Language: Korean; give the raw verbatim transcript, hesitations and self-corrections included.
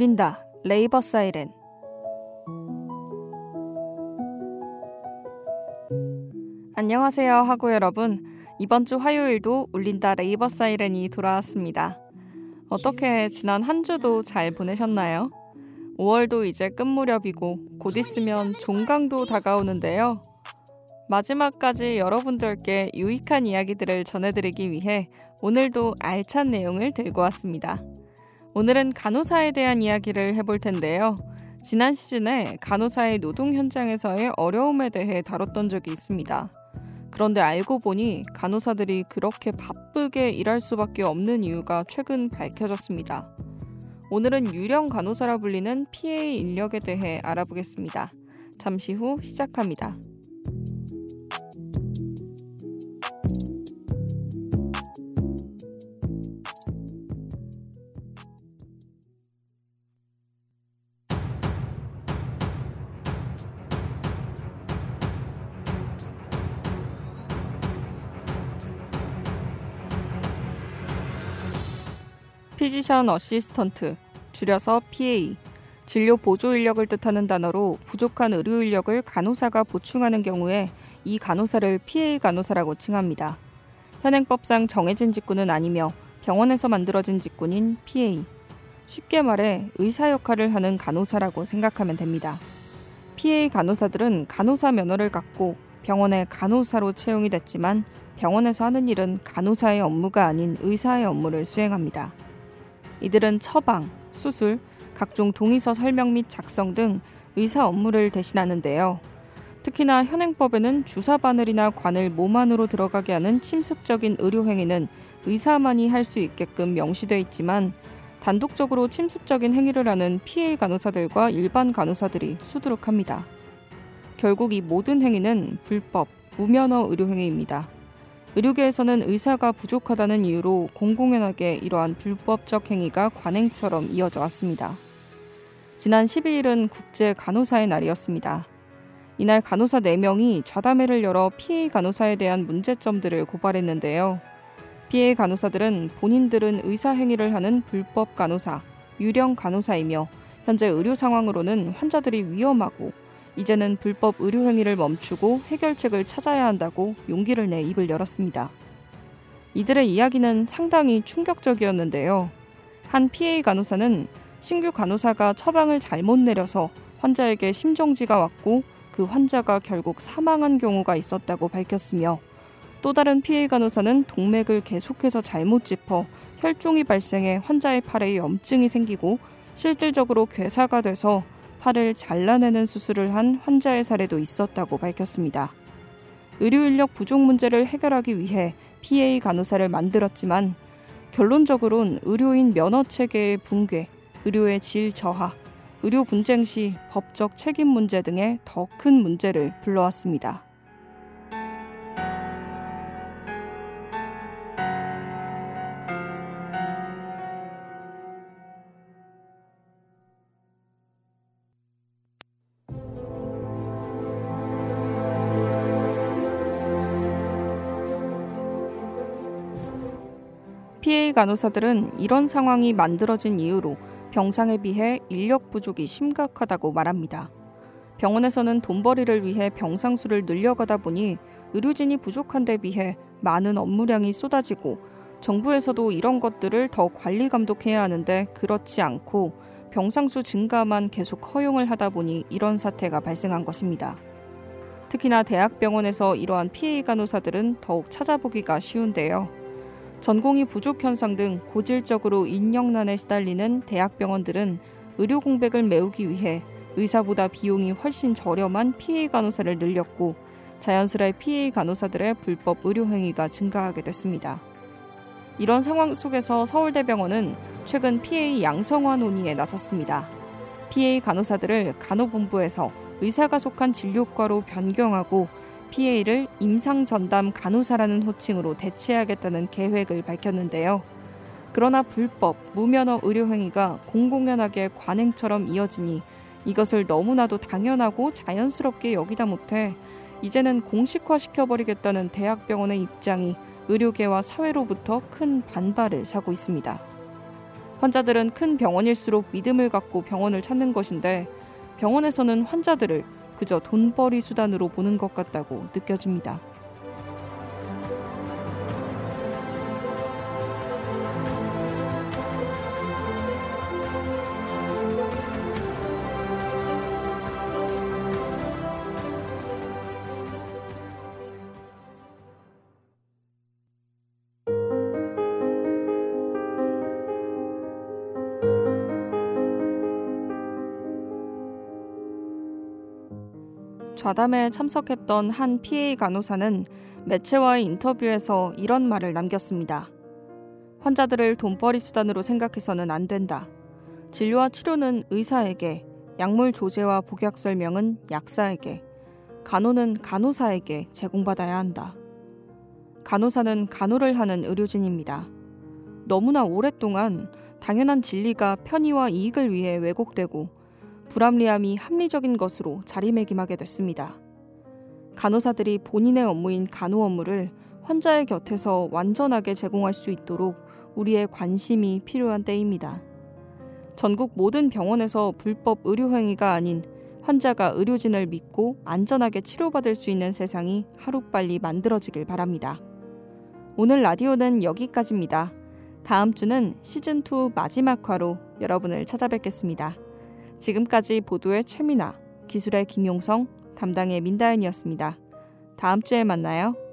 울린다. 레이버 사이렌. 안녕하세요 하고 여러분. 이번 주 화요일도 울린다 레이버 사이렌이 돌아왔습니다. 어떻게 지난 한 주도 잘 보내셨나요? 오월도 이제 끝 무렵이고 곧 있으면 종강도 다가오는데요. 마지막까지 여러분들께 유익한 이야기들을 전해드리기 위해 오늘도 알찬 내용을 들고 왔습니다. 오늘은 간호사에 대한 이야기를 해볼 텐데요. 지난 시즌에 간호사의 노동 현장에서의 어려움에 대해 다뤘던 적이 있습니다. 그런데 알고 보니 간호사들이 그렇게 바쁘게 일할 수밖에 없는 이유가 최근 밝혀졌습니다. 오늘은 유령 간호사라 불리는 피에이 인력에 대해 알아보겠습니다. 잠시 후 시작합니다. 피지션 어시스턴트, 줄여서 피에이, 진료 보조 인력을 뜻하는 단어로 부족한 의료 인력을 간호사가 보충하는 경우에 이 간호사를 피에이 간호사라고 칭합니다. 현행법상 정해진 직군은 아니며 병원에서 만들어진 직군인 피에이. 쉽게 말해 의사 역할을 하는 간호사라고 생각하면 됩니다. 피에이 간호사들은 간호사 면허를 갖고 병원에 간호사로 채용이 됐지만 병원에서 하는 일은 간호사의 업무가 아닌 의사의 업무를 수행합니다. 이들은 처방, 수술, 각종 동의서 설명 및 작성 등 의사 업무를 대신하는데요. 특히나 현행법에는 주사 바늘이나 관을 몸 안으로 들어가게 하는 침습적인 의료 행위는 의사만이 할 수 있게끔 명시되어 있지만 단독적으로 침습적인 행위를 하는 피에이 간호사들과 일반 간호사들이 수두룩합니다. 결국 이 모든 행위는 불법, 무면허 의료 행위입니다. 의료계에서는 의사가 부족하다는 이유로 공공연하게 이러한 불법적 행위가 관행처럼 이어져 왔습니다. 지난 십이 일은 국제 간호사의 날이었습니다. 이날 간호사 네 명이 좌담회를 열어 피에이 간호사에 대한 문제점들을 고발했는데요. 피에이 간호사들은 본인들은 의사 행위를 하는 불법 간호사, 유령 간호사이며 현재 의료 상황으로는 환자들이 위험하고 이제는 불법 의료 행위를 멈추고 해결책을 찾아야 한다고 용기를 내 입을 열었습니다. 이들의 이야기는 상당히 충격적이었는데요. 한 피에이 간호사는 신규 간호사가 처방을 잘못 내려서 환자에게 심정지가 왔고 그 환자가 결국 사망한 경우가 있었다고 밝혔으며 또 다른 피에이 간호사는 동맥을 계속해서 잘못 짚어 혈종이 발생해 환자의 팔에 염증이 생기고 실질적으로 괴사가 돼서 팔을 잘라내는 수술을 한 환자의 사례도 있었다고 밝혔습니다. 의료인력 부족 문제를 해결하기 위해 피에이 간호사를 만들었지만 결론적으로는 의료인 면허체계의 붕괴, 의료의 질 저하, 의료 분쟁 시 법적 책임 문제 등의 더 큰 문제를 불러왔습니다. 피에이 간호사들은 이런 상황이 만들어진 이유로 병상에 비해 인력 부족이 심각하다고 말합니다. 병원에서는 돈벌이를 위해 병상 수를 늘려가다 보니 의료진이 부족한 데 비해 많은 업무량이 쏟아지고 정부에서도 이런 것들을 더 관리 감독해야 하는데 그렇지 않고 병상 수 증가만 계속 허용을 하다 보니 이런 사태가 발생한 것입니다. 특히나 대학병원에서 이러한 피에이 간호사들은 더욱 찾아보기가 쉬운데요. 전공의 부족 현상 등 고질적으로 인력난에 시달리는 대학병원들은 의료 공백을 메우기 위해 의사보다 비용이 훨씬 저렴한 피에이 간호사를 늘렸고 자연스레 피에이 간호사들의 불법 의료 행위가 증가하게 됐습니다. 이런 상황 속에서 서울대병원은 최근 피에이 양성화 논의에 나섰습니다. 피에이 간호사들을 간호본부에서 의사가 속한 진료과로 변경하고 피에이를 임상전담 간호사라는 호칭으로 대체하겠다는 계획을 밝혔는데요. 그러나 불법, 무면허 의료행위가 공공연하게 관행처럼 이어지니 이것을 너무나도 당연하고 자연스럽게 여기다 못해 이제는 공식화시켜버리겠다는 대학병원의 입장이 의료계와 사회로부터 큰 반발을 사고 있습니다. 환자들은 큰 병원일수록 믿음을 갖고 병원을 찾는 것인데 병원에서는 환자들을 그저 돈벌이 수단으로 보는 것 같다고 느껴집니다. 좌담에 참석했던 한 피에이 간호사는 매체와의 인터뷰에서 이런 말을 남겼습니다. 환자들을 돈벌이 수단으로 생각해서는 안 된다. 진료와 치료는 의사에게, 약물 조제와 복약 설명은 약사에게, 간호는 간호사에게 제공받아야 한다. 간호사는 간호를 하는 의료진입니다. 너무나 오랫동안 당연한 진리가 편의와 이익을 위해 왜곡되고 불합리함이 합리적인 것으로 자리매김하게 됐습니다. 간호사들이 본인의 업무인 간호 업무를 환자의 곁에서 완전하게 제공할 수 있도록 우리의 관심이 필요한 때입니다. 전국 모든 병원에서 불법 의료행위가 아닌 환자가 의료진을 믿고 안전하게 치료받을 수 있는 세상이 하루빨리 만들어지길 바랍니다. 오늘 라디오는 여기까지입니다. 다음 주는 시즌이 마지막 화로 여러분을 찾아뵙겠습니다. 지금까지 보도의 최민아, 기술의 김용성, 담당의 민다은이었습니다. 다음 주에 만나요.